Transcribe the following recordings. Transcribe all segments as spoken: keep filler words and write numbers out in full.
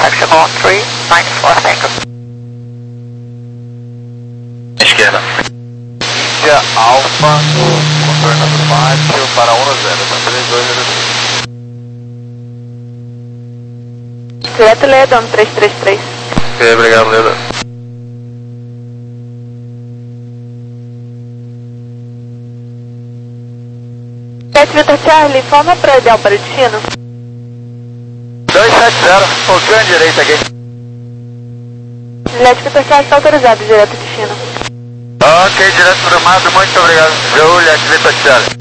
Taxi on three nine four, thank you. Esquerda. Índia Alfa, contorno do pátio para um zero, três dois zero três. Direto Leda, um três três três. Ok, obrigado, Leda. sete Vitor Charlie, informa para ideal para o destino. dois sete zero, focando direita aqui. Juliette Vitor Charlie está autorizado, direto destino. Ok, direto Gramado, muito obrigado. Juliette Vitor Charlie.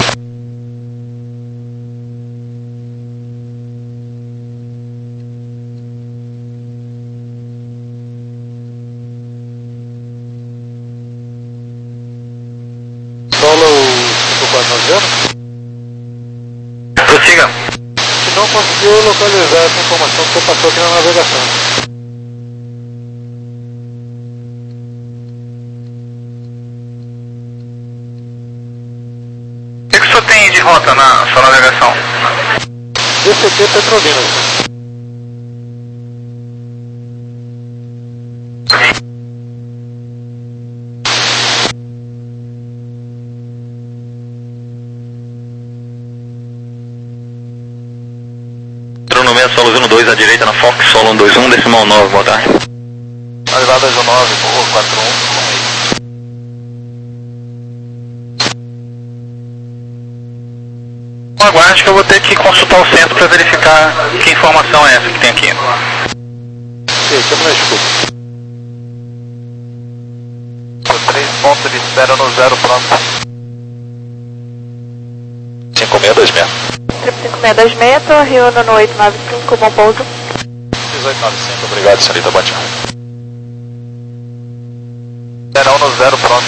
Solo cinco quatro zero. Prossiga. Se não conseguiu localizar essa informação que você passou aqui na navegação. O que, que o senhor tem de rota na sua navegação? D C T Petrolina. No meio, solo um dois à direita na Fox, solo um dois um, decimal nove, boa tarde. Arrivada dois um nove, quatro um. Aguarde que eu vou ter que consultar o centro para verificar que informação é essa que tem aqui. Ok, estamos na escuta. três pontos de espera no zero, pronto. cinco seis dois seis. Trip cinco seis dois seis, Torre Uno no oito nove cinco, bom pouso. dezoito nove cinco, obrigado, senhorita Batinha. Espera um no zero, pronto.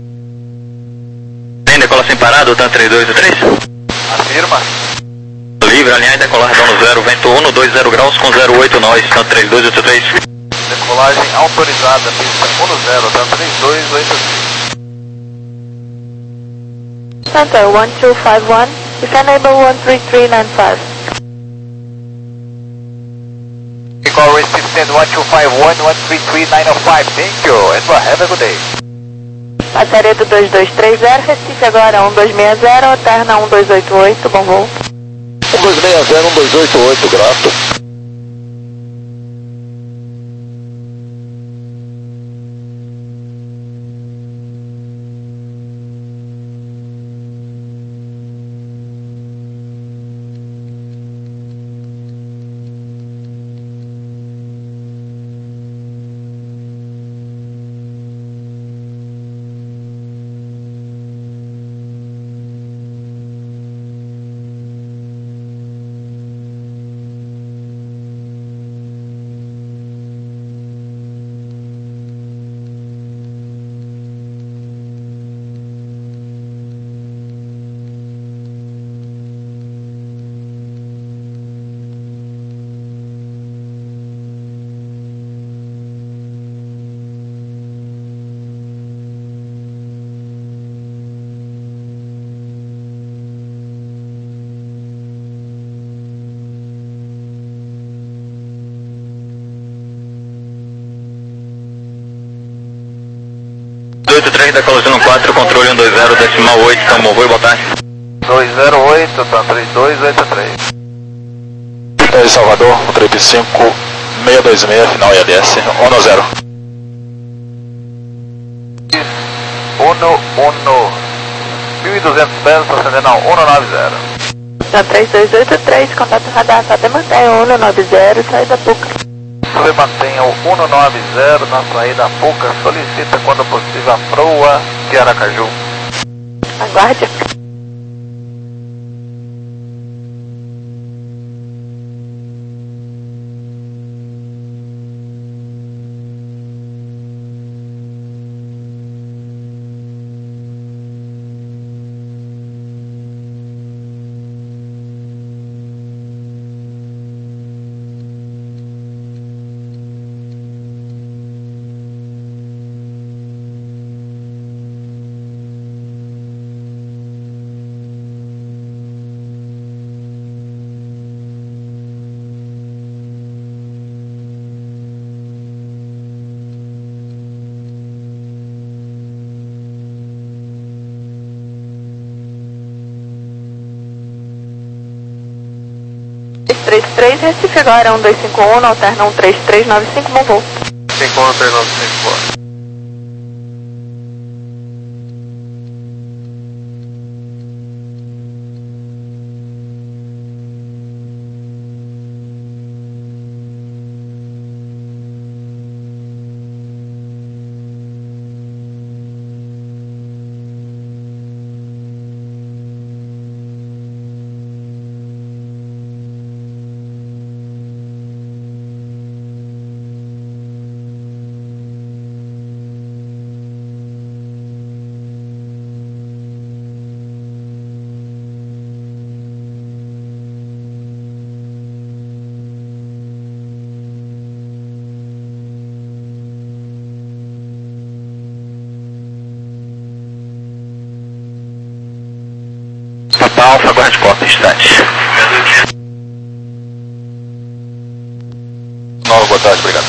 Tem decola sem parada, tá três dois três? Afirma. Livre, alinhar e decolar dono zero, vento um, dois zero graus com zero oito nós, tá três dois oito três. Decolagem autorizada, pista um no zero, tá três dois oito três. Center one two five one, if enable one three three nine five. Call receive one two five one, one three three nine oh five, thank you, and have a good day. Passaria do dois dois três zero, Recife agora um dois seis zero, Alterna um dois oito oito, bom voo. um dois seis zero, um dois oito oito, grato. oito três, decolagem quatro, controle um dois zero, decimal oito, então bom voo e boa tarde. dois zero oito, tá três dois oito três. É Salvador, o trip cinco seis dois seis, final I L S, um zero. Uno, uno, mil e duzentos pés, acendendo a um nove zero. Tá três dois oito três, contato radar, Fábio mantenha um nove zero, saída Puca. Você mantenha o um nove zero na saída Puca, solicita quando possível a proa de Aracaju. Aguarde. três três, Recife agora um dois cinco um, alterna um três três nove cinco, bom voo. cinco um três nove cinco. Papa Alfa, aguarde cota, instante. Nova, boa tarde, obrigado.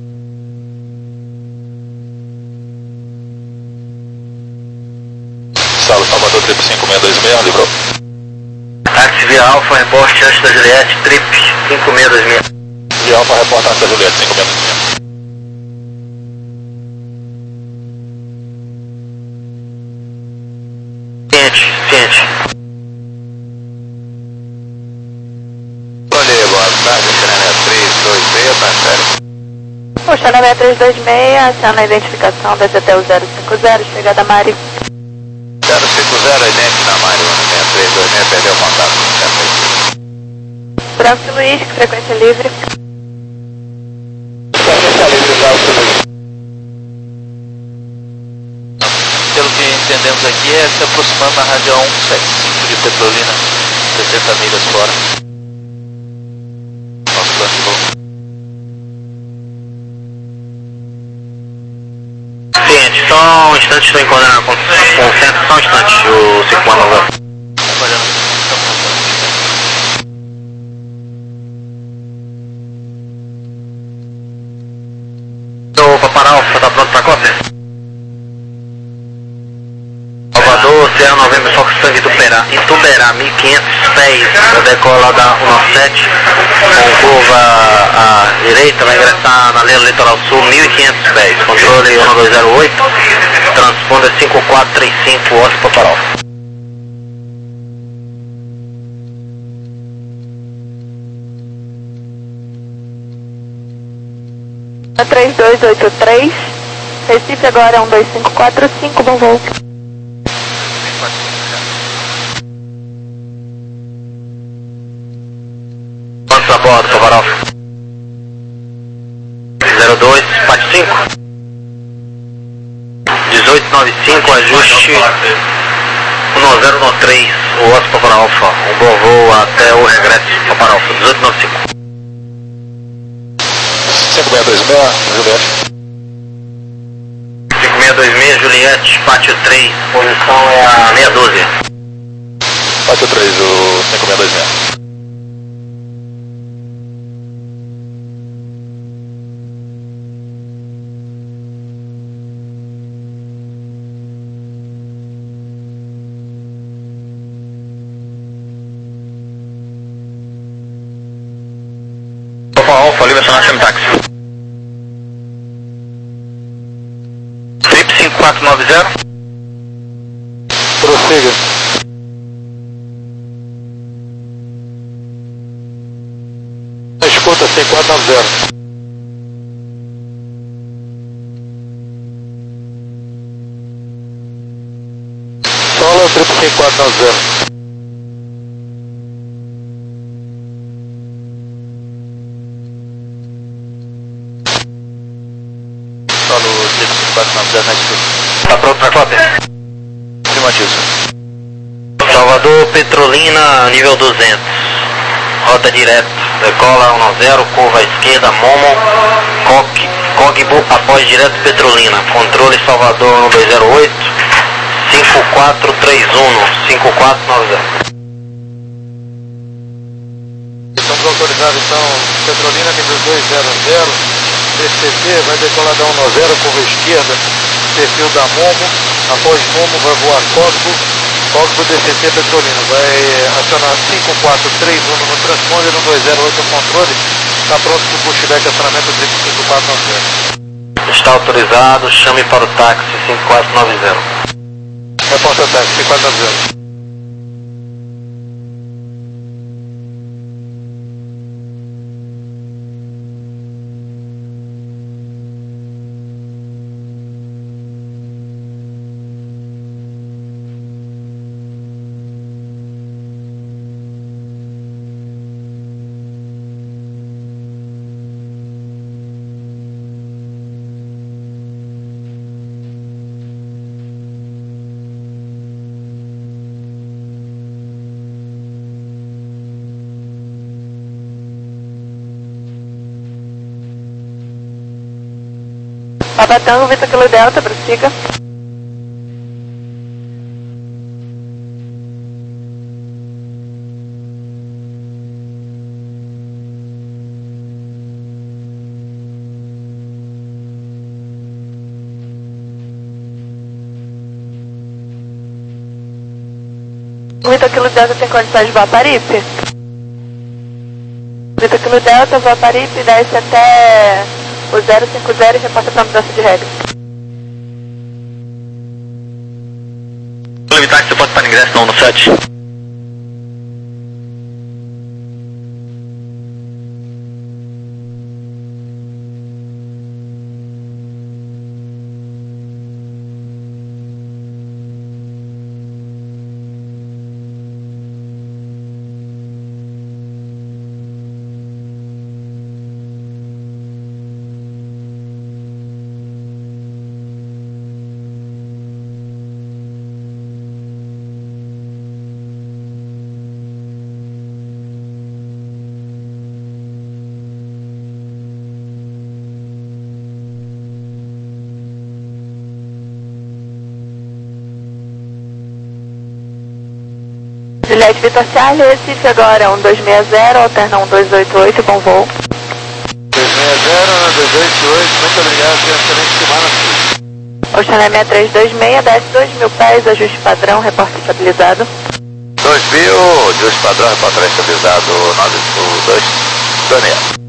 Salo Salvador, trip cinco seis dois seis, livrou. Táxi Via Alfa, reporte antes da Juliette, trip cinco seis dois seis. Via Alfa, reporta antes da Juliette, cinco seis dois seis. Ciente, ciente. O Xanamé três dois seis, aciona a identificação desde até o zero cinco zero, chegada Mari. zero cinco zero, idêntico na Mari, seis três dois seis, perdeu o contato. Francisco Luiz, frequência livre. Frequência livre, Francisco Luiz. Pelo que entendemos aqui, é se aproximando na rádio cento e setenta e cinco de Petrolina, sessenta milhas fora. Nosso plano de voo. Ciente, só um instante, estou encontrando com o centro, só um instante, o cinco um nove. O Papa Alfa, tá pronto pra cópia? Salvador, Sierra Novembro, Fox Tango, Ituberá, Ituberá, mil e quinhentos pés, decola da cento e sete, com curva à direita, vai ingressar na linha Litoral Sul, mil e quinhentos pés, controle um dois zero oito, transponder cinco quatro três cinco, Oscar Papa Alfa. três dois oito três, Recife agora um dois cinco quatro cinco, bom voo. Quantos a bordo, Papa Alfa? zero dois, Pat cinco. dezoito noventa e cinco, ajuste um zero três, o Oscar Papa Alfa. Um bom voo até o regresso, Papa Alfa, dezoito noventa e cinco. cinco seis dois seis, Juliette. cinco seis dois seis, Juliette, pátio três, posição é a meia dúzia. Pátio três, o cinco seis dois seis. Papa Alfa, livre acionar Chame Táxi. Trip cinco quatro nove zero. Prossiga. Escuta, cinco quatro nove zero. Solo, trip cinco quatro nove zero. Solo, trip cinco quatro nove zero na escuta. Tá pronto pra cópia? Afirmativo. Salvador, Petrolina, nível duzentos. Rota direta. Decola um zero, curva à esquerda, Momo, Cogbo, após direto Petrolina. Controle Salvador um dois zero oito, cinco quatro três um, cinco quatro nove zero. Estamos autorizados então, Petrolina nível dois zero zero, P C P vai decolar da um zero, curva esquerda, perfil da Momo, após Momo vai voar Cogbo, Fogo D C T Petrolina, vai acionar cinco quatro três um no transponder, um dois zero oito no controle, está pronto para o pushback acionamento triplo cinco quatro nove zero. Está autorizado, chame para o táxi cinco quatro nove zero. Reporta táxi cinco quatro nove zero. Papa Tango, Vitor Kilo Delta, prossiga. Vitor Kilo Delta tem condições de voar Paripe? Vitor Kilo Delta, voa Paripe, desce até o zero cinco zero e reporta para mudança de regra. Levitar que você pode para ingresso não no sete. Juliette Vitor Charlie, Recife agora um dois seis zero, alterna um dois oito oito, bom voo. dois seis zero, dois oito oito, muito obrigado, tenha uma excelente semana. Oceané seis três dois seis, desce dois mil pés, ajuste padrão, reporte estabilizado. dois mil, ajuste padrão, reporte estabilizado, nove dois, Daniel.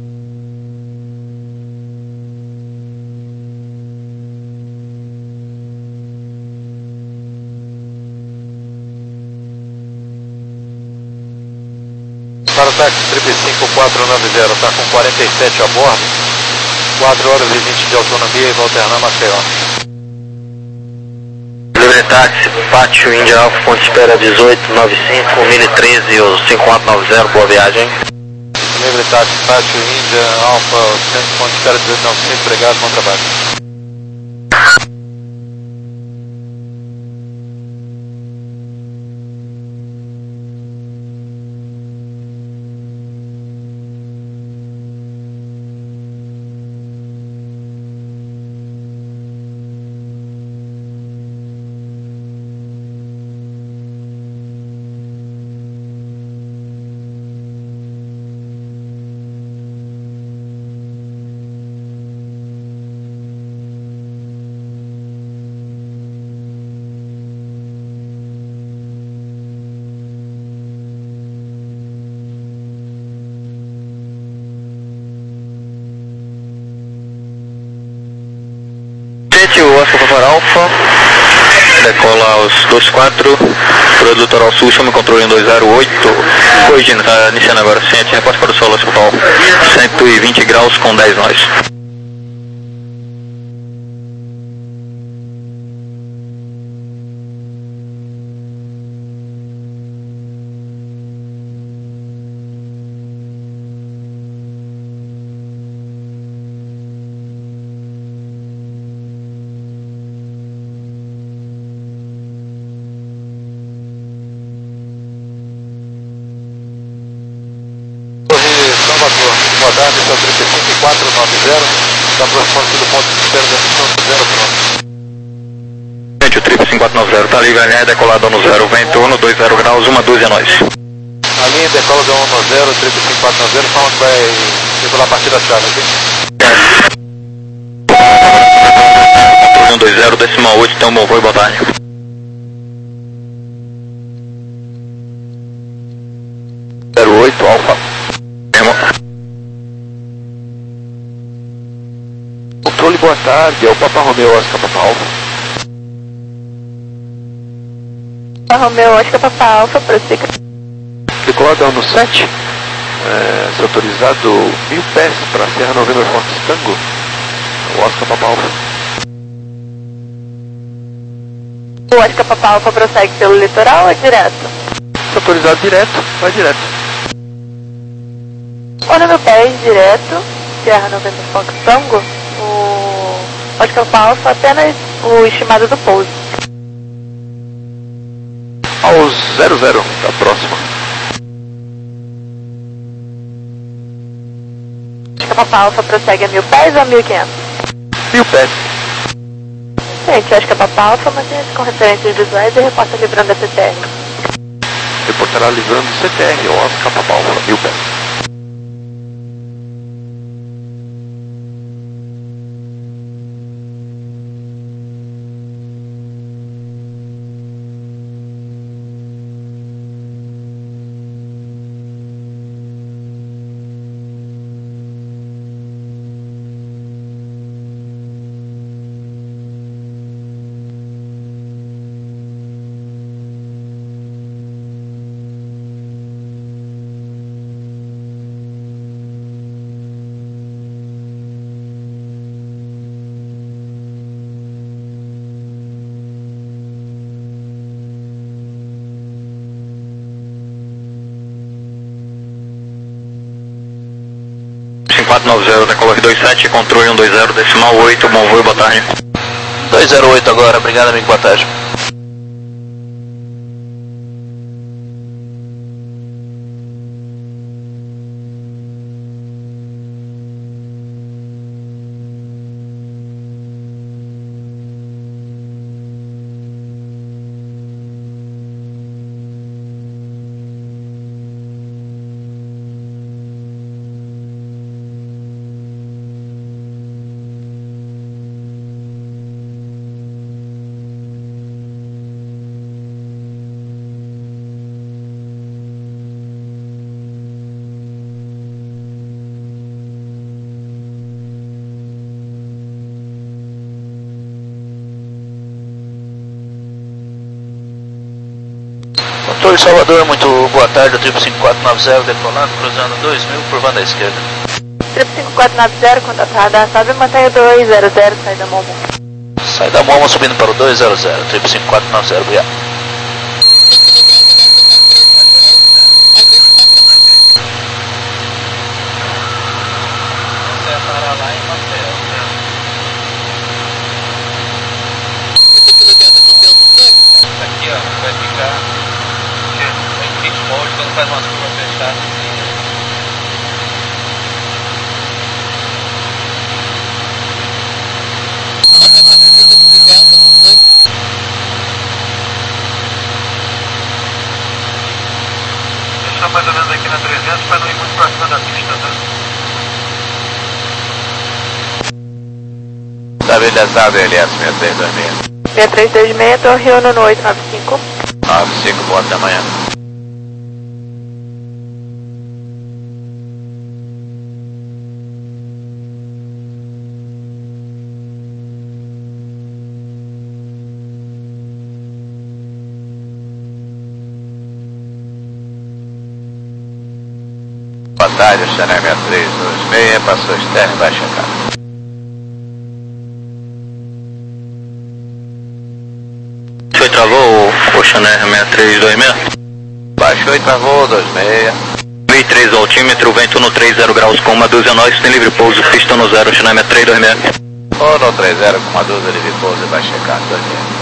Para o táxi triplo cinco quatro nove zero, está com quarenta e sete a bordo, quatro horas e vinte de autonomia e vai alternar Maceió. Livre táxi, Pátio Índia Alfa, ponte espera dezoito nove cinco, mil treze, o cinco quatro nove zero, boa viagem. Livre táxi, Pátio Índia Alfa, centro ponte espera dezoito nove cinco, obrigado, bom trabalho. O Oscar Papa Alfa, decola aos dois quatro, para o litoral sul, chama o controle em dois zero oito, corrigindo, está iniciando agora, ciente, reporte para o solo hospital, cento e vinte graus com dez nós. Boa tarde, esse é o triplo cinco quatro nove zero, está aproximando-se do ponto de espera da missão zero, pronto. Gente, o triplo cinco quatro nove zero está livre, a linha é decolada no zero, vento um, dois zero graus, uma dúzia a nós. A linha decola da um no zero, triplo cinco quatro nove zero, fala que vai circular a partir da chave, ok? Controle um dois zero, decimal oito, tem um bom voo e boa tarde. controle, boa tarde, é o Papa Romeu Oscar Papa Alfa. Papa Romeu Oscar Papa Alfa, prossiga. Decolada no sete, é, se autorizado mil pés para Serra Novembro Fox Tango, o Oscar Papa Alfa. O Oscar Papa Alfa prossegue pelo litoral ou direto? Se autorizado direto, vai direto. Ou no mil pés, direto, Serra Novembro Fox Tango, o Oscar Papa Alfa apenas o estimado do pouso. Ao zero zero, da próxima. Oscar Papa Alfa prossegue a mil pés ou a mil e quinhentos? Mil pés. Gente, Oscar Papa Alfa mantém-se com referências visuais e reporta livrando a C T R. Reportará livrando C T R, Oscar Papa Alfa, mil pés. quatro nove zero, decolagem dois sete, controle um dois zero, decimal oito, bom voo, boa tarde. dois zero oito agora, obrigado amigo, boa tarde. Controle Salvador, muito boa tarde, o triplo cinco quatro nove zero decolando, cruzando dois mil, curvando à esquerda. triplo cinco quatro nove zero, contato radar, sobe, mantenha dois zero zero, sai da Momo. Sai da Momo subindo para o dois zero zero, triplo cinco quatro nove zero, obrigado. Aqui ó, vai ficar em pitch mode quando faz umas curvas fechadas assim. Deixar mais ou menos aqui na trezentos para não ir muito pra cima da pista, tá? Estabilizado L S seis três dois seis. seis três dois seis, Torre Uno no oito nove cinco. nove cinco, boa da manhã. Boa tarde, Chanel seis três dois seis, passou externo e vai checar. Foi travou o Chanel seis três dois seis? Baixou e travou, dois seis. mil e três altímetro, vento no trinta graus com uma dúzia nós, tem livre pouso, pista no zero, Chanel seis três dois seis. Ou no trinta com uma dúzia livre pouso e vai checar, dois seis.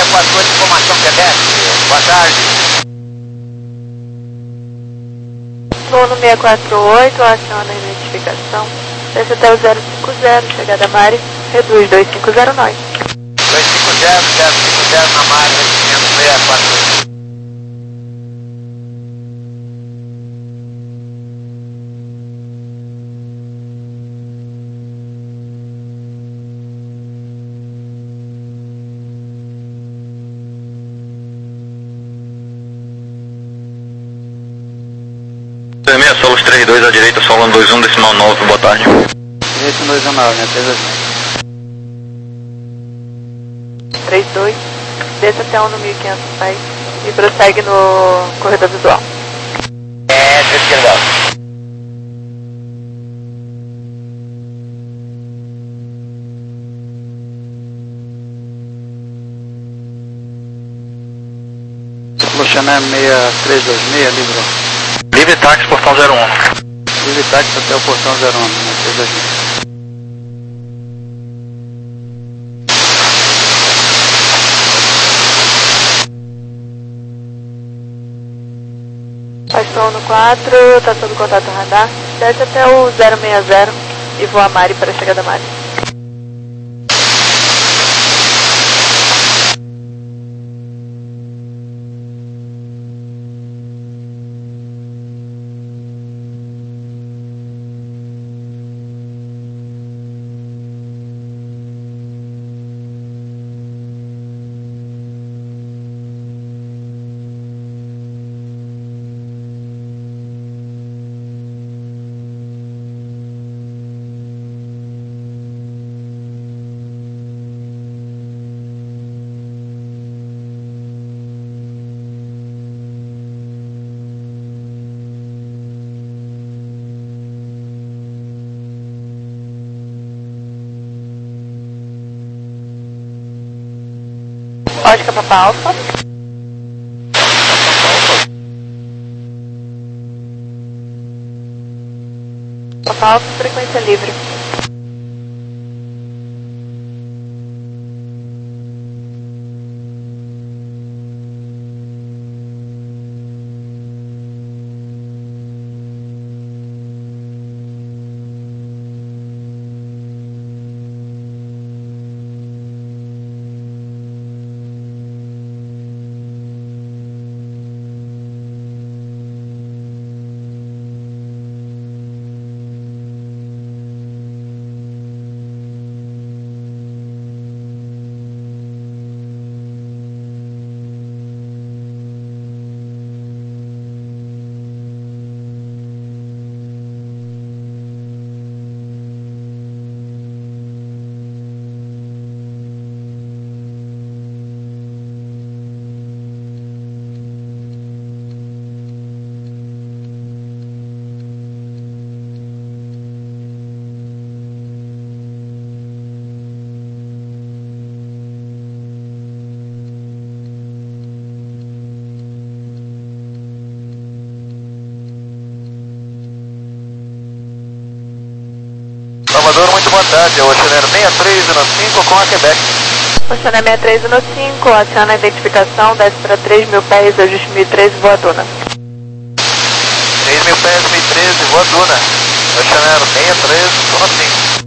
quatro oito, informação Quebec. Boa tarde. Voo no seis quatro oito, aciona a identificação. Desce até o zero cinco zero, chegada Mari, reduz dois cinco zero nove. dois cinco zero, zero cinco zero na Mari, seis quatro oito. meia Solos trinta e dois à direita, Solano vinte e um, decimal nove, boa tarde. Direito dois um nove, né? três dois três dois, desce até um no mil e quinhentos pés e prossegue no corredor visual. É, três esquerdão. Luciané seis três dois seis, livrou. Livre táxi, portão zero um. Livre táxi até o portão zero um, né? três dois seis. Pastor no quatro, tá sob contato radar. Desce até o zero seis zero e voa a Mari para a chegada Mari. Oscar Papa Alfa. Papa Alfa, frequência livre. Salvador, muito boa tarde. É o Oceaneiro seis três um cinco com a Quebec. Oceaneiro seis três um cinco, aciona a identificação, desce para três mil pés, ajuste mil e treze, voa Duna. três mil pés, mil e treze, voa Duna. Oceaneiro seis três um cinco.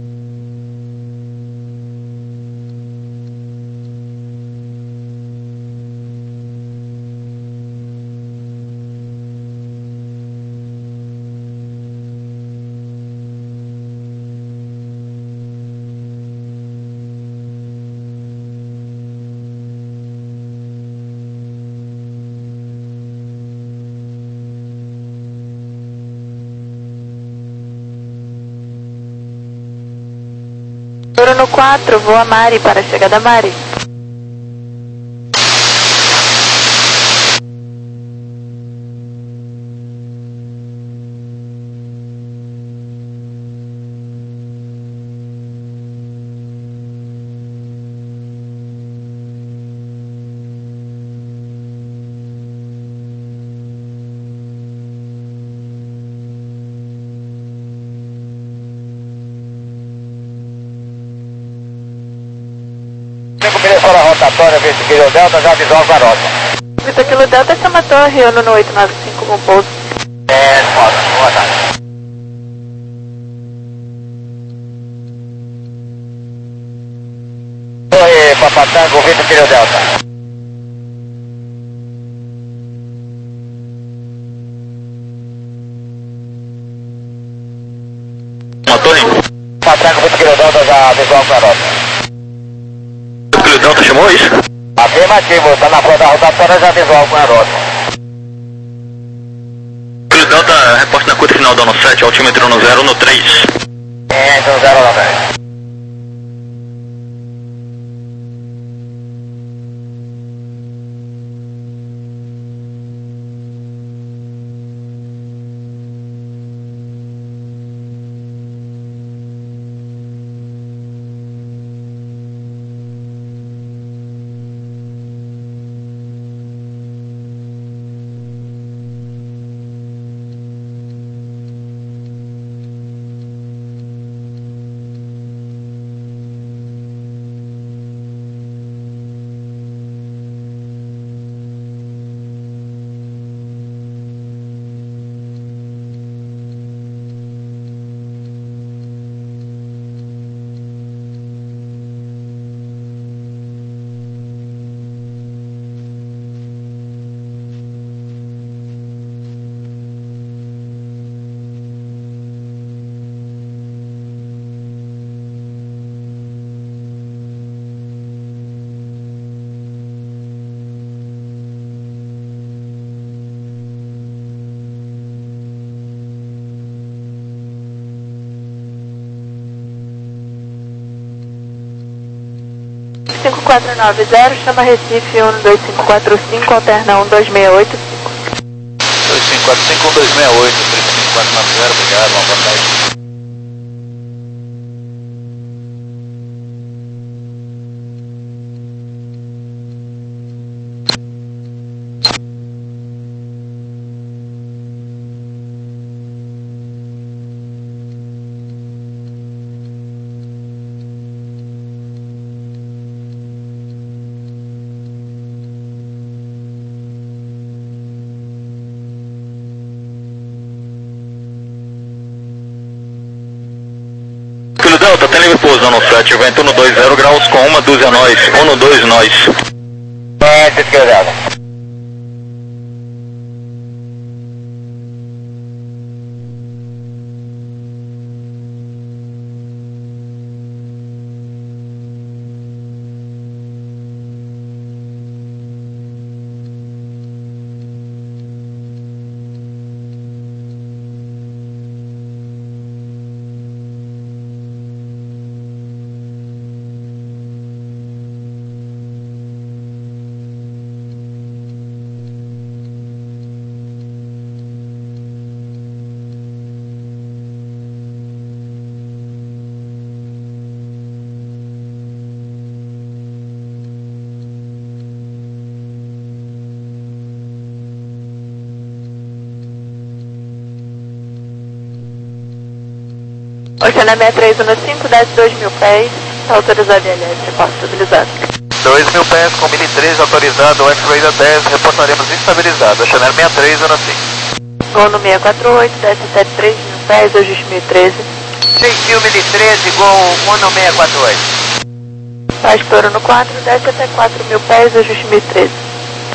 Bruno quatro, voa Mari para a chegada Mari. Recupera para a rotatória, Vitor Kilo Delta, já avisou o garoto. Vitor Kilo Delta, chama a torre, ano no oito nove cinco com pouso. É, moda, moda. Oi, Papatango, Vitor Kilo Delta. Uma torre? Papatango, Vitor Kilo Delta, já avisou o garoto. O Kilo Delta chamou isso? Afirmativo, tá na frente da rotatória, já avisou o garoto. Kilo Delta, reporte na curta final do ano sete, altímetro no zero, no três. É, no zero lá dez. cinco quatro nove zero, chama Recife um dois cinco quatro cinco, alterna um dois seis oito cinco. dois cinco quatro cinco, um dois seis oito, três cinco quatro nove zero, obrigado, uma boa tarde. Kilo Delta, tem livre pouso no sete, vento no dois zero graus com uma dúzia nós, um no dois nós. É, Vitor Kilo Delta. Oceana sessenta e três um cinco, desce dois mil pés, está autorizado I L S, reporte estabilizado. dois mil pés com mil e treze autorizado, F-Radar dez, reportaremos estabilizado. Oceana sessenta e três um cinco. Gol no seis quatro oito, desce setenta e três mil pés, ajuste mil e treze. seis mil e treze, gol um no seis quatro oito. Faz touro no quatro, desce até quatro mil pés, ajuste mil e treze.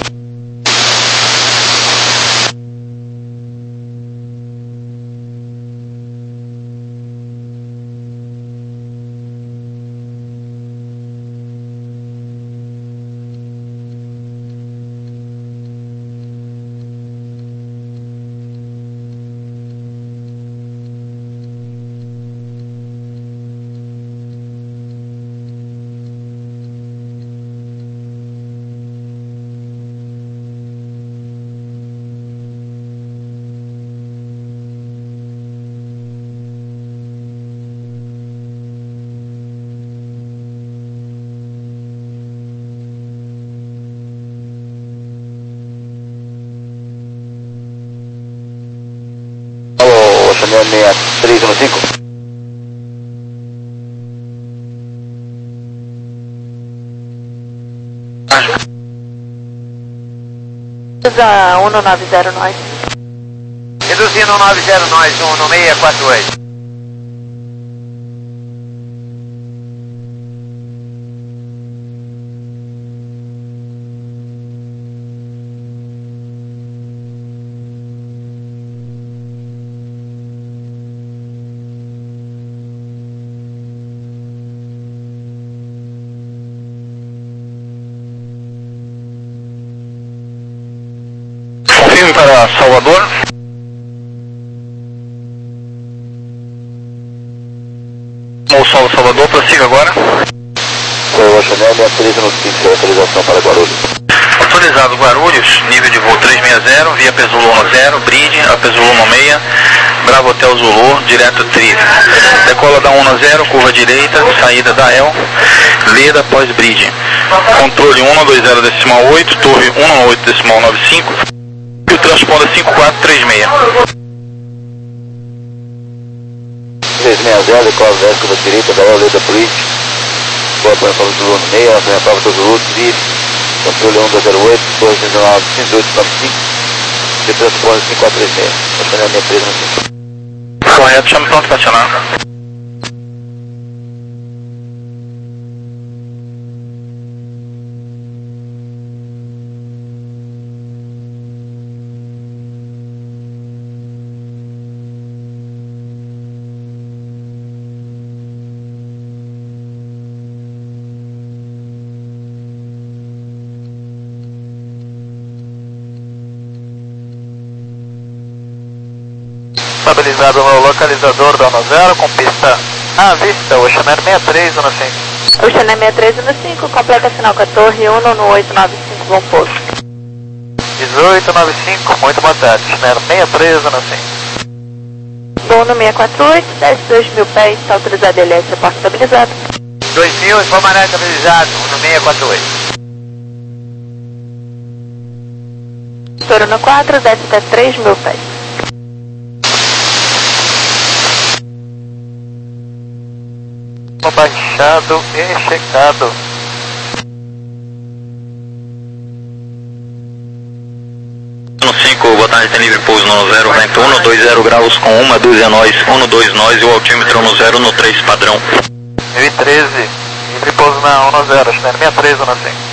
Oceana sessenta e três um cinco. Usa um no nove zero nós. Reduzindo um nove zero nós, um no seis quatro oito. Confirme para Salvador. Ou Salvo Salvador, prossiga agora. Foi Chanel sessenta e três no cinco, autorização para Guarulhos. Autorizado Guarulhos, nível de voo trezentos e sessenta, via Pesul zero, bridge, a Pesul seis, Bravo Hotel Zulu, direto Tri. Decola da um zero, curva direita, saída da El, Leda após bridge. Controle um dois zero decimal oito, torre um oito decimal nove cinco, e o transponder cinco quatro três seis. trezentos e sessenta, decola dez, curva direita da El, Leda Bridge. Boa para o Zulu no meio, a prova do Zulu, Tri. Controle um dois zero oito, torre dezenove, cinco oito nove cinco, e transponder cinco quatro três seis. A Chanel sessenta e três no cinco. Correto, chame pronto para acionar. Estabilizado no localizador da um zero com pista à vista, Oceaner sessenta e três no cinco. Oceaner sessenta e três no cinco, completa final com a torre um no oito nove cinco, bom pouso. dezoito nove cinco, muito boa tarde, Oceaner sessenta e três no cinco. Bom no seis quatro oito, desce dois mil pés, está autorizado L S, porta estabilizado. dois mil, informação estabilizado, no seis quatro oito. Toro no quatro, desce até três mil pés. Baixado e checado. No cinco, boa tarde, tem livre pouso no zero, vento um, dois zero graus com uma dúzia nós, um dois nós e o altímetro no zero no três padrão. mil e treze, livre pouso na um zero, Oceaner sessenta e três no cinco.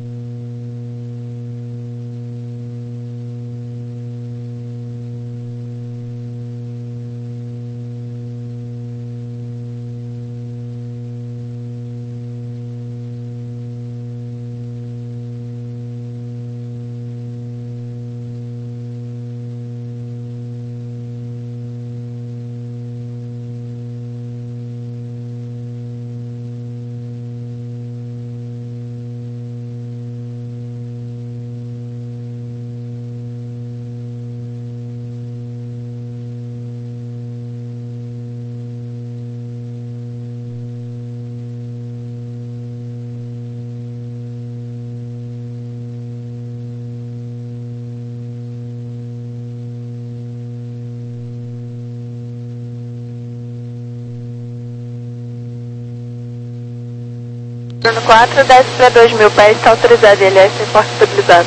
Toro no quatro, desce para dois mil pés, está autorizado L S, porta estabilizado.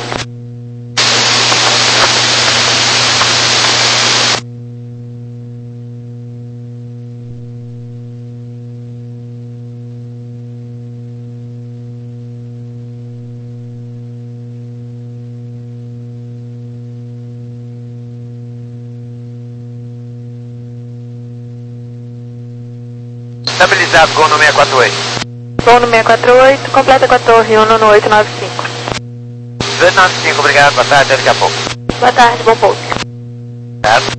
Estabilizado, gol no seis quatro oito. Bom no seis quatro oito, completa com a torre um no oito nove cinco. oito nove cinco, obrigado, boa tarde, até daqui a pouco. Boa tarde, bom pouso. Certo?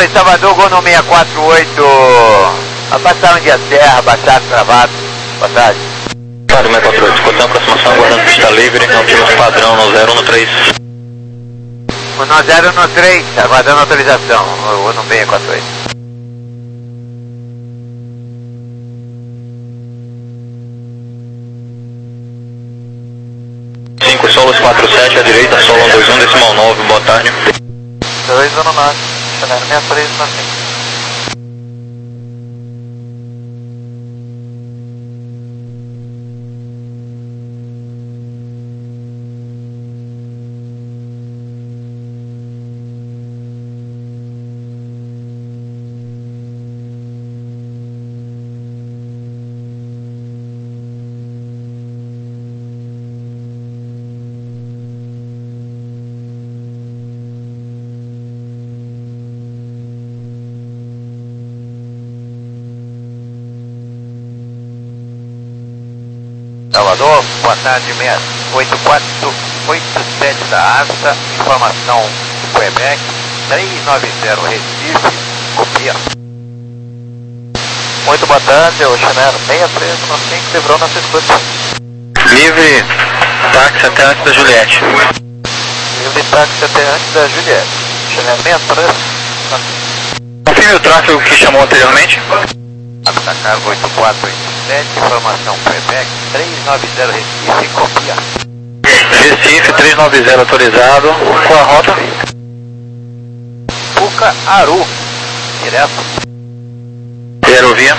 Oi, Salvador, gol no seis quatro oito. A passagem de a serra, baixado, travado. Boa tarde. Claro, seis quatro oito, escutando aproximação, aguardando pista livre, altímetro padrão no zero um no três. O no zero no três, aguardando autorização. O no seis quatro oito. cinco solos quatro sete, à direita, solo um dois um, decimal nove, boa tarde. dois um nove, Chanel seis três no cinco. Salvador, boa tarde, seis oito quatro oito sete da ASA, informação de Quebec, três nove zero Recife, copia. Muito boa tarde, o Chanel seis três no cinco, livrou na sua escuta. Livre, táxi até antes da Juliette. Livre táxi até antes da Juliette. Chanel seis três no cinco. Confirme o tráfego que chamou anteriormente. Abta cargo oito quatro oito sete, informação Quebec, três nove zero Recife, copia. Recife, três nove zero autorizado. Qual a rota? Puca Aru, direto. Aerovia.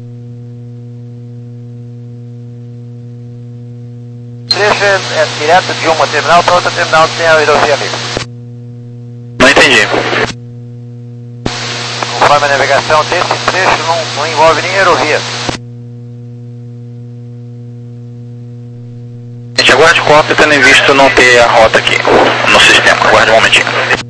Trecho é, é direto de uma terminal para outra terminal sem a aerovia livre. Não entendi. Conforme a navegação desse trecho não, não envolve nem aerovia. A gente aguarde cópia, tendo em vista não ter a rota aqui no sistema. Aguarde um momentinho.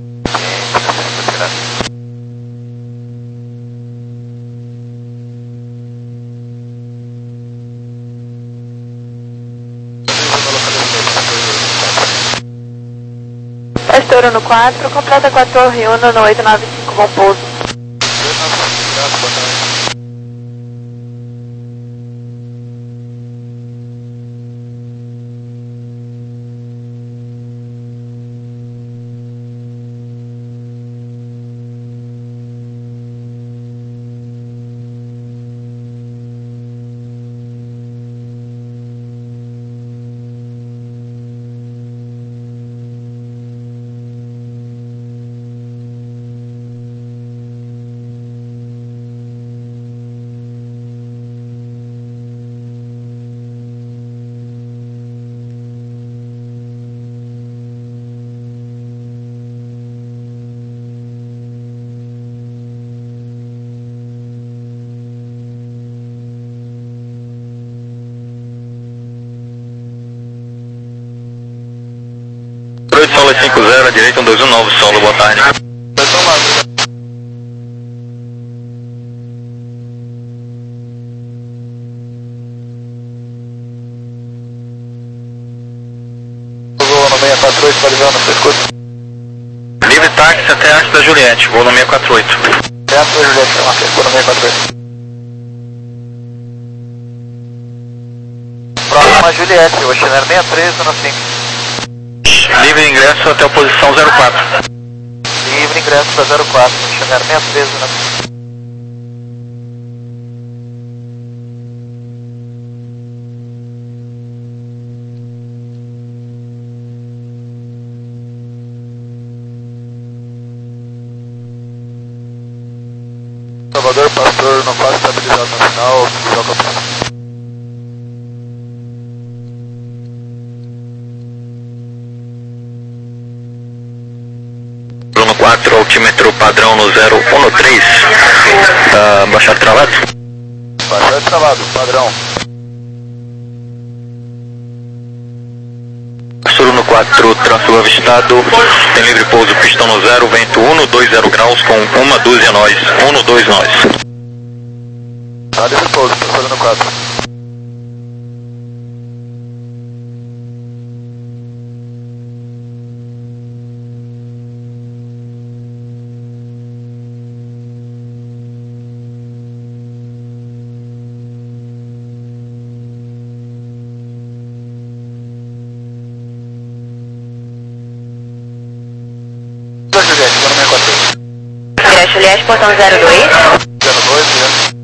Estouro no quatro, completa com a Torre Uno no oito nove cinco, bom pouso. Solo cinco zero, à direita um dois um nove, solo, boa tarde. Vou no seis quatro oito, validando, você escuta? Livre táxi até antes da Juliette, vou no seis quatro oito. Certo, Juliette, vou no seis quatro oito. Próxima Juliette, o Chanel seis três no cinco. Livre ingresso até a posição zero quatro. Livre ingresso para zero quatro, Chanel seis três no cinco. Salvador, pastor, não quase estabilizado no final, joga para. Bruno quatro, altímetro padrão no zero um no três. Tá baixado travado? Baixado travado, padrão. Bruno quatro, tráfego avistado, tem livre pouso, pistão no zero, vento um no dois zero graus com uma dúzia nós, um no dois nós. Tá livre pouso, passando no quatro. sete, portão zero dois. zero dois, né?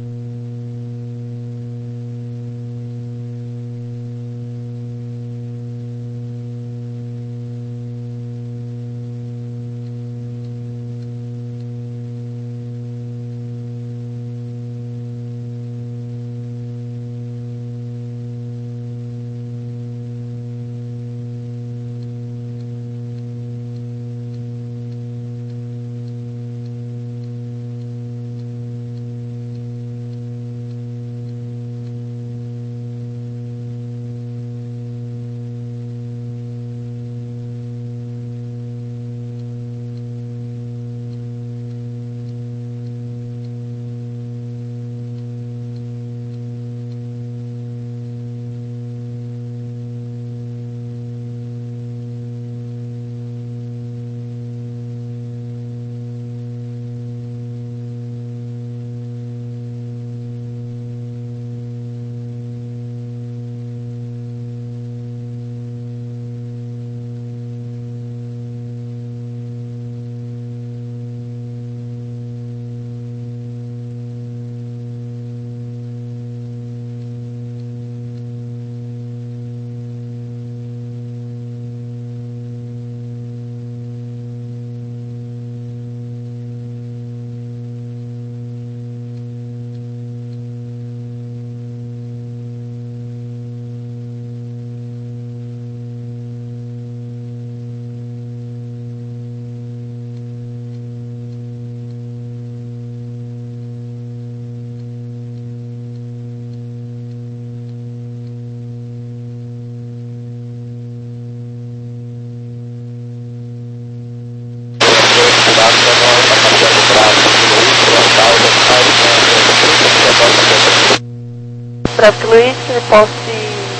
Bravo Luiz, posse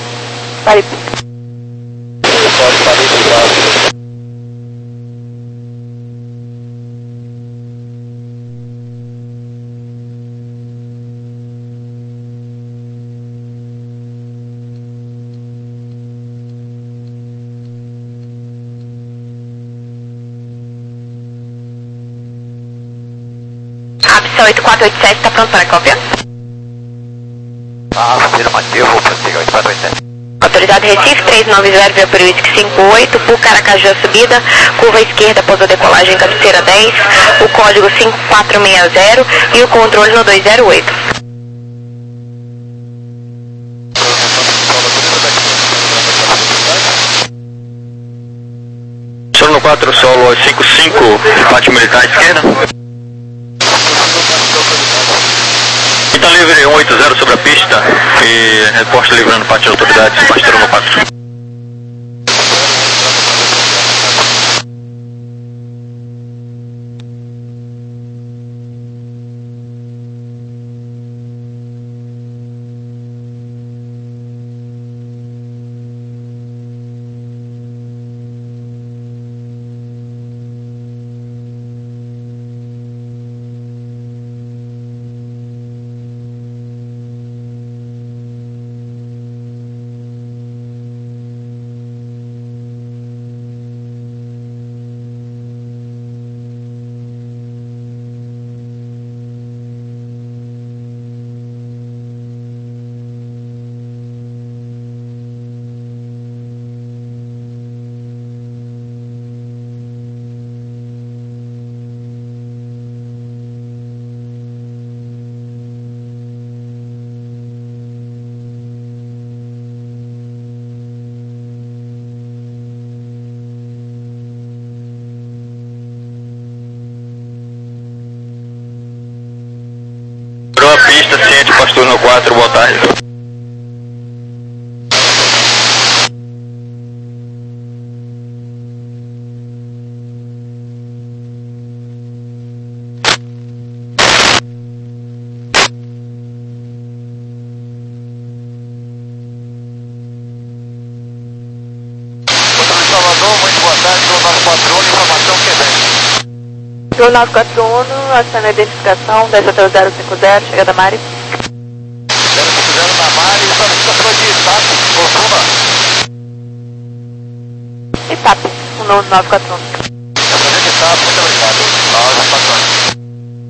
Paripe. Posse Paripe, Bravo. Absa oito quatro oito sete, está pronto para a cópia? Afirmativo, prossiga oito quatro oito sete. Autorizado Recife três nove zero, via por Whisky cinco oito, por Caracaju a subida, curva esquerda, pousou decolagem cabeceira dez, o código cinco quatro seis zero e o controle no dois zero oito. Solo quatro, solo cinco cinco, pátio militar à esquerda. Então livre um oito zero sobre a pista e reporte livrando parte de autoridades, pastor no quatro. A pista, ciente, pastor no quatro, boa tarde. Salvador, muito boa tarde, João nove quatro um, informação Quebec. João nove quatro um, aciona a identificação, desce até o zero cinco zero, chegada Mari. zero cinco zero na Mari, solicitação de Itape, Fortuna. Itape, um nove quatro um. Itape, muito obrigado, nove quatro um.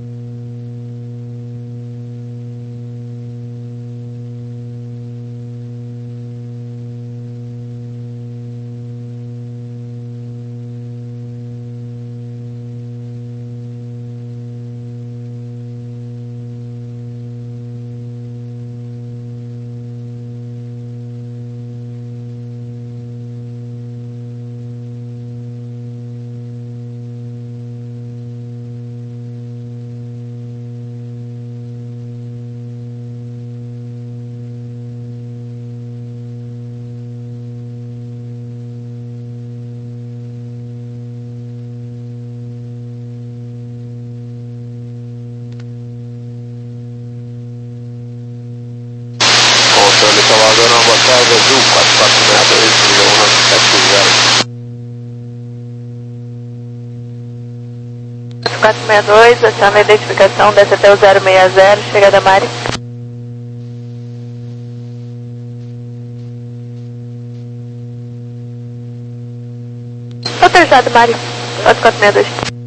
Brasil, quatro quatro seis dois, um sete zero. quatro seis dois, aciona a identificação, desce até o zero seis zero, chegada Mari. Autorizado, Mari. quatro quatro seis dois.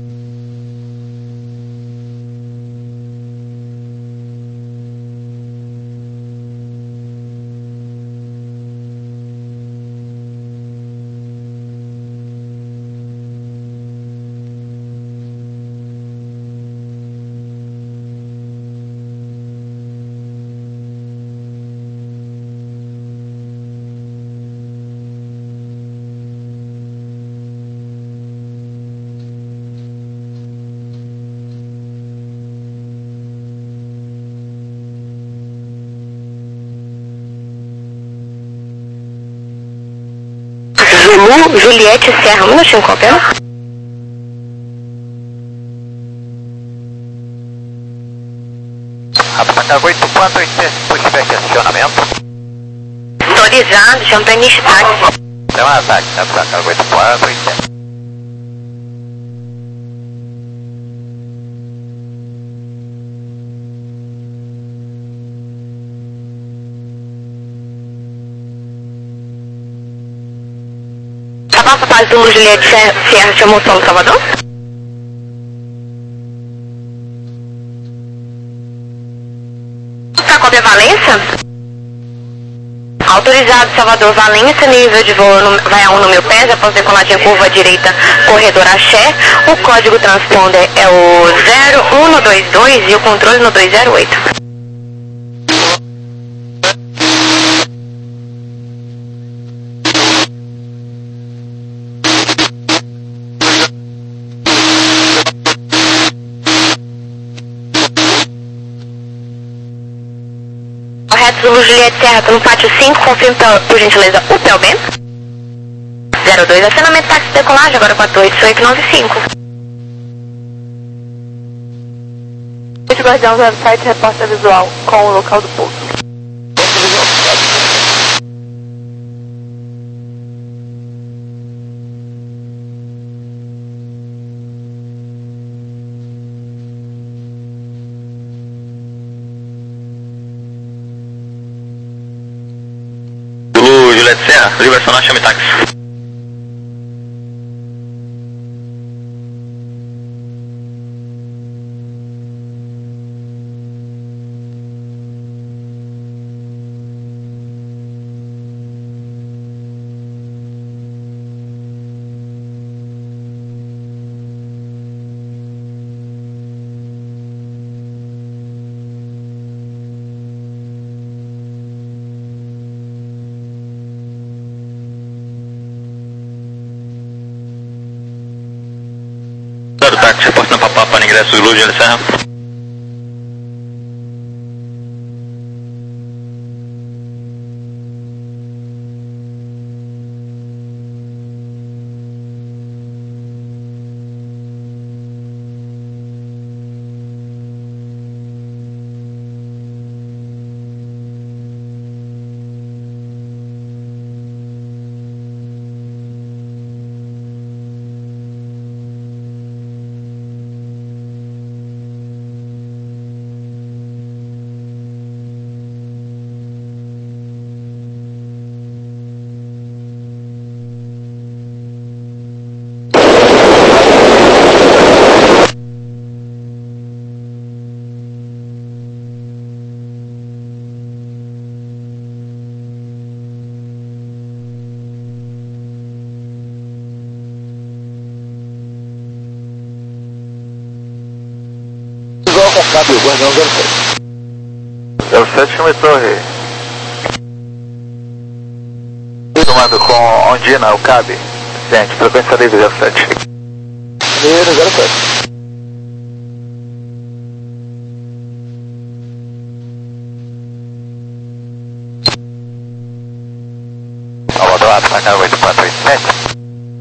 Zulu, Juliette Serra, um minutinho qualquer. Rapaz, oito quatro oito sete, pushback acionamento. Autorizado, chama para início táxi. Tem um ataque, tá pra oito quatro oito sete. Avança para Zulu, Juliette Serra, chamou Solo Salvador? Tá cópia Valência? Autorizado Salvador Valência, nível de voo no, vai a um no meu pés, após decolagem curva direita, corredor Axé. O código transponder é o zero um dois dois e o controle no dois zero oito. Correto, Zulu Juliette Serra, tô no pátio cinco, confirme por gentileza o P L B. zero dois, acionamento táxi de decolagem, agora quatro oito oito nove cinco. Esse guardião zero sete reporta visual com o local do pouso. Zulu, Juliette Serra, liberação, chame táxi. Zero táxi, reporte na Papá para ingresso Zulu, Juliette Serra. Com câmbio, guardião zero sete. zero sete chama torre. Tomando com Ondina, o C A B. Gente, frequência livre zero sete. Livre zero sete. Salvador, atacar oito quatro oito sete.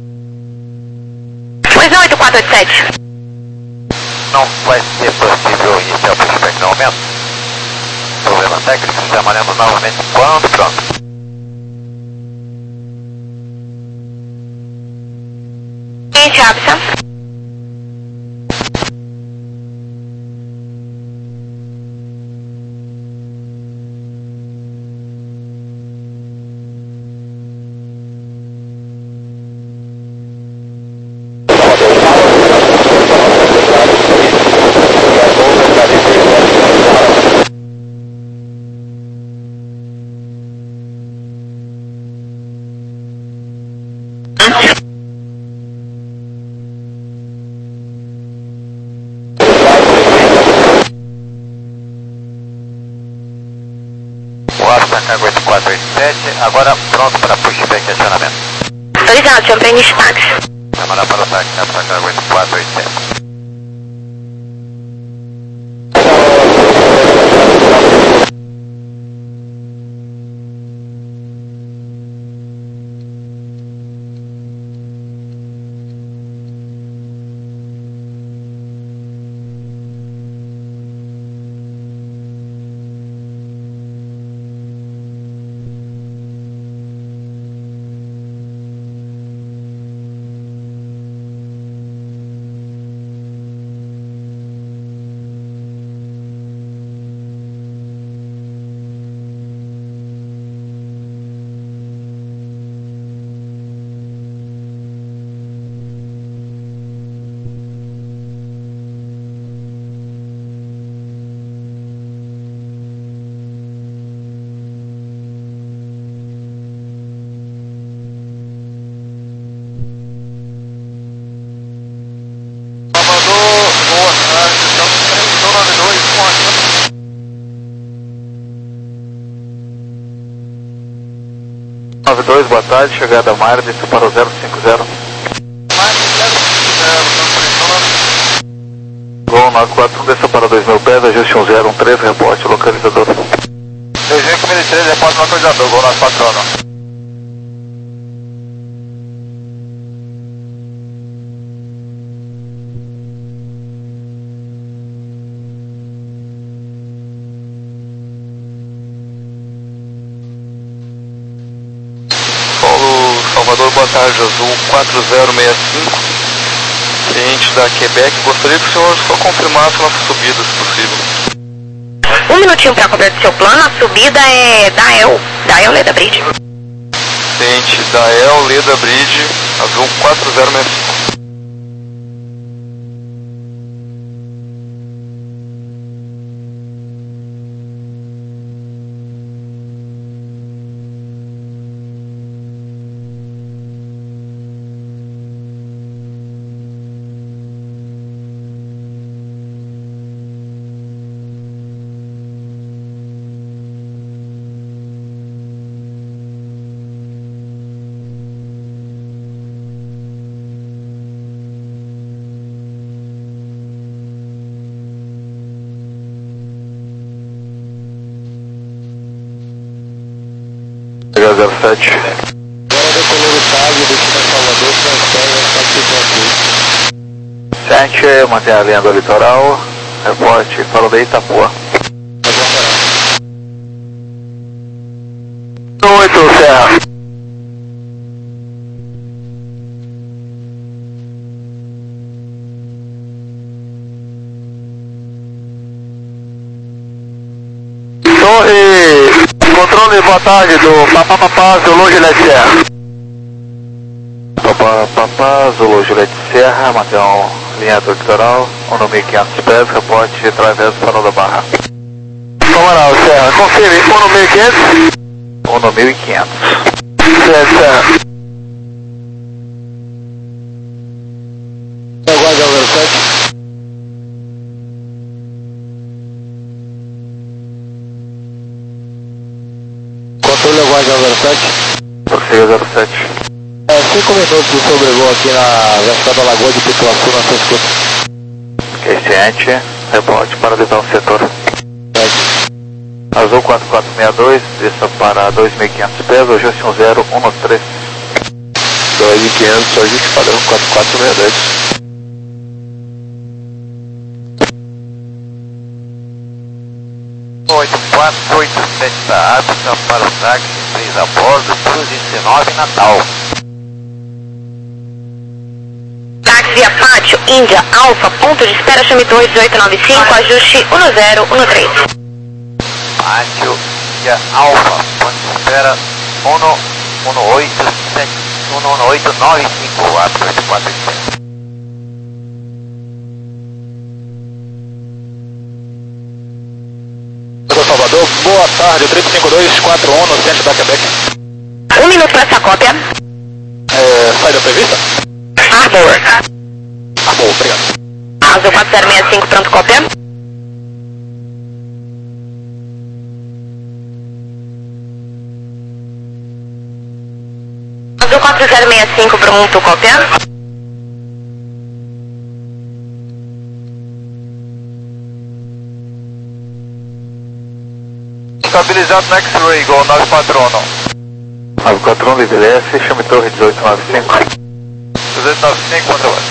Pois oito quatro oito sete. Não vai ser possível iniciar o pushback no momento. Problema técnico, chamaremos novamente quando pronto. sete Absa. oito quatro oito sete, agora pronto para pushback e acionamento. Autorizado, senhor Pernice táxi. Vai mandar para o táxi, né, para cá, oito quatro oito sete. nove dois, boa tarde, chegada a Maira, desceu para o zero cinco zero. Gol nove quatro um, desceu para dois mil pés, ajuste um zero um três, reporte localizador. dois mil três, reporte localizador, gol nove quatro um. Salvador, boa tarde, Azul quatro zero seis cinco, cliente da Quebec, gostaria que o senhor só confirmasse nossa subida, se possível. Um minutinho para completar seu plano, a subida é da El, da El Leda Bridge. Cliente da El Leda Bridge, Azul quatro zero seis cinco. zero sete. Agora decolou o Otávio, destino a Salvador, transfere a sete, mantém a linha do litoral, reporte para o de Itapuã. oito, Serra. Torre, controle, boa tarde, do Papapá, Zulu, Juliette Serra. Papapá, Zulu, Juliette Serra, mantém a linha do litoral, um mil e quinhentos pés, reporte através do farol da Barra. Camarada, Serra, confirme, um mil e quinhentos? um mil e quinhentos. Certo, Serra. Aguarde a zero sete. Controle aguarde a zero sete. Prossiga zero sete. É, cinco minutos de sobrevoo aqui na Vespa da Lagoa de Pituaçu, na sua escuta. Ok, ciente, reporte para o setor. Azul quatro quatro seis dois, desça para dois mil e quinhentos pés, ajuste um zero um três. dois mil e quinhentos, ajuste padrão quatro quatro seis dois. oito quatro oito sete da Absa para o táxi três a bordo, Cruz dezenove, Natal. Índia Alfa, ponto de espera, chame torre dezoito nove cinco, ajuste um zero um três. Pátio Índia Alfa, ponto de espera um um oito sete, um um oito nove cinco, abre oito quatro oito sete. Salvador, boa tarde, três cinco dois quatro um no centro da Quebec. Um minuto para essa cópia. É, saída prevista? Arbor. Arbor, obrigado. Azul quatro zero seis cinco, pronto, cópia. Azul quatro zero seis cinco, pronto, cópia. Estabilizado no X-Ray, Gol nove quatro um. nove quatro um, líder S, chame torre dezoito nove cinco. dezoito nove cinco, contra o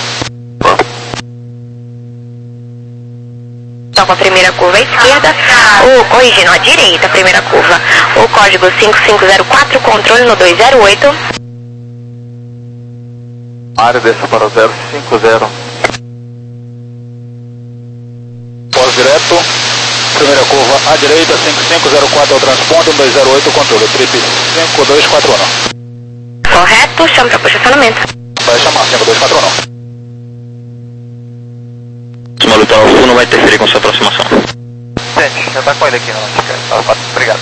Só com a primeira curva à esquerda, ou corrigindo à direita, a primeira curva. O código cinco cinco zero quatro, controle no dois zero oito. Área desça para o zero cinco zero. Pós direto, primeira curva à direita, cinco cinco zero quatro ao transponder, um dois zero oito, controle, trip cinco dois quatro um. Correto, chame para posicionamento. Vai chamar, cinco dois quatro um. O litoral sul não vai interferir com sua aproximação. Sente, já tá com ele aqui na nossa. Obrigado.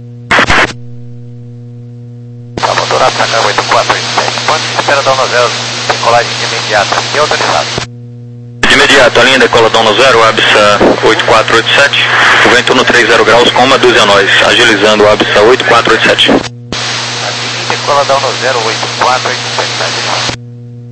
Tá motorado pra cá, oito quatro oito sete. Ponto de espera da um zero, decolagem imediata e autorizado. De imediato, a linha decola da um zero, Absa oito quatro oito sete, o vento no três zero graus com uma dúzia nós, agilizando o Absa oito quatro oito sete. A linha decola da um zero, oito quatro oito sete, tá agilizado.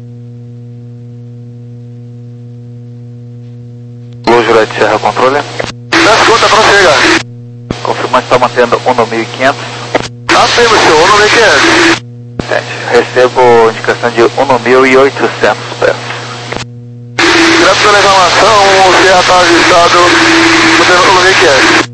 Blue Juliette Serra, controle. Na escuta, prossiga. Confirmante está mantendo um no mil e quinhentos. Afirma, senhor, um no mil e quinhentos. Recebo indicação de um no mil e oitocentos pés. Graças pela reclamação, o Serra está ajustado, mantendo um no mil e quinhentos.